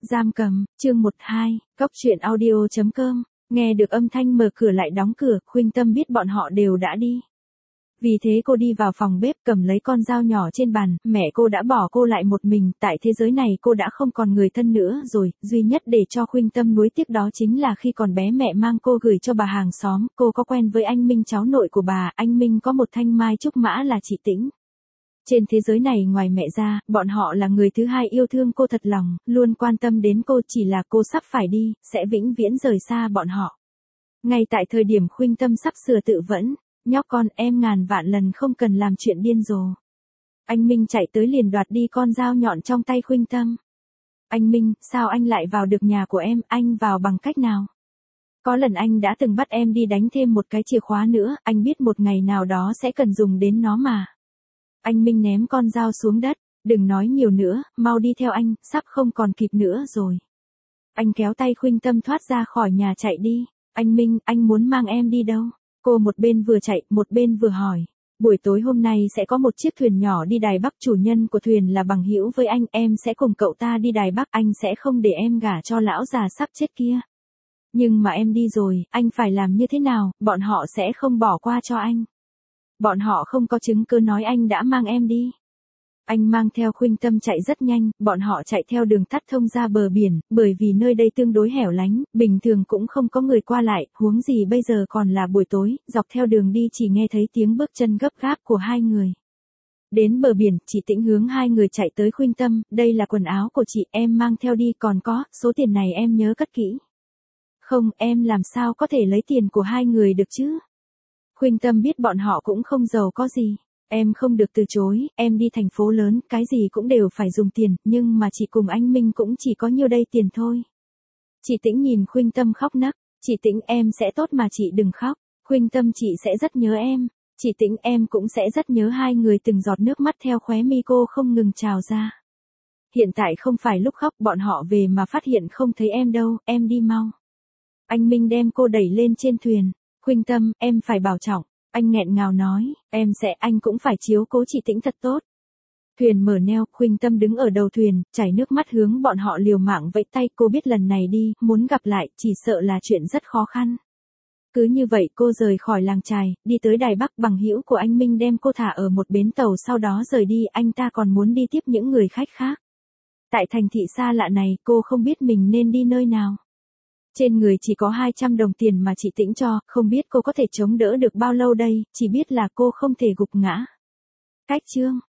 Giam cầm, chương 12, cóc truyện audio.com, nghe được âm thanh mở cửa lại đóng cửa, Khuynh Tâm biết bọn họ đều đã đi. Vì thế cô đi vào phòng bếp cầm lấy con dao nhỏ trên bàn, mẹ cô đã bỏ cô lại một mình, tại thế giới này cô đã không còn người thân nữa rồi, duy nhất để cho Khuynh Tâm nuối tiếc đó chính là khi còn bé mẹ mang cô gửi cho bà hàng xóm, cô có quen với anh Minh cháu nội của bà, anh Minh có một thanh mai trúc mã là chị Tĩnh. Trên thế giới này ngoài mẹ ra, bọn họ là người thứ hai yêu thương cô thật lòng, luôn quan tâm đến cô, chỉ là cô sắp phải đi, sẽ vĩnh viễn rời xa bọn họ. Ngay tại thời điểm Khuynh Tâm sắp sửa tự vẫn, nhóc con em ngàn vạn lần không cần làm chuyện điên rồ. Anh Minh chạy tới liền đoạt đi con dao nhọn trong tay Khuynh Tâm. Anh Minh, sao anh lại vào được nhà của em, anh vào bằng cách nào? Có lần anh đã từng bắt em đi đánh thêm một cái chìa khóa nữa, anh biết một ngày nào đó sẽ cần dùng đến nó mà. Anh Minh ném con dao xuống đất, đừng nói nhiều nữa, mau đi theo anh, sắp không còn kịp nữa rồi. Anh kéo tay Khuynh Tâm thoát ra khỏi nhà chạy đi. Anh Minh, anh muốn mang em đi đâu? Cô một bên vừa chạy, một bên vừa hỏi. Buổi tối hôm nay sẽ có một chiếc thuyền nhỏ đi Đài Bắc, chủ nhân của thuyền là bằng hữu với anh, em sẽ cùng cậu ta đi Đài Bắc, anh sẽ không để em gả cho lão già sắp chết kia. Nhưng mà em đi rồi, anh phải làm như thế nào, bọn họ sẽ không bỏ qua cho anh. Bọn họ không có chứng cứ nói anh đã mang em đi. Anh mang theo Khuynh Tâm chạy rất nhanh, bọn họ chạy theo đường tắt thông ra bờ biển, bởi vì nơi đây tương đối hẻo lánh, bình thường cũng không có người qua lại, huống gì bây giờ còn là buổi tối, dọc theo đường đi chỉ nghe thấy tiếng bước chân gấp gáp của hai người. Đến bờ biển, chị Tĩnh hướng hai người chạy tới Khuynh Tâm, đây là quần áo của chị, em mang theo đi, còn có, số tiền này em nhớ cất kỹ. Không, em làm sao có thể lấy tiền của hai người được chứ? Khuynh Tâm biết bọn họ cũng không giàu có gì. Em không được từ chối, em đi thành phố lớn, cái gì cũng đều phải dùng tiền, nhưng mà chị cùng anh Minh cũng chỉ có nhiêu đây tiền thôi. Chị Tĩnh nhìn Khuynh Tâm khóc nấc, chị Tĩnh em sẽ tốt mà chị đừng khóc, Khuynh Tâm chị sẽ rất nhớ em, chị Tĩnh em cũng sẽ rất nhớ, hai người từng giọt nước mắt theo khóe mi cô không ngừng trào ra. Hiện tại không phải lúc khóc, bọn họ về mà phát hiện không thấy em đâu, em đi mau. Anh Minh đem cô đẩy lên trên thuyền, Khuynh Tâm, em phải bảo trọng. Anh nghẹn ngào nói, anh cũng phải chiếu cố chị Tĩnh thật tốt. Thuyền mở neo, Khuynh Tâm đứng ở đầu thuyền, chảy nước mắt hướng bọn họ liều mạng vẫy tay, cô biết lần này đi, muốn gặp lại, chỉ sợ là chuyện rất khó khăn. Cứ như vậy cô rời khỏi làng chài, đi tới Đài Bắc, bằng hữu của anh Minh đem cô thả ở một bến tàu sau đó rời đi, anh ta còn muốn đi tiếp những người khách khác. Tại thành thị xa lạ này, cô không biết mình nên đi nơi nào. Trên người chỉ có 200 đồng tiền mà chị Tĩnh cho, không biết cô có thể chống đỡ được bao lâu đây, chỉ biết là cô không thể gục ngã. Cách chương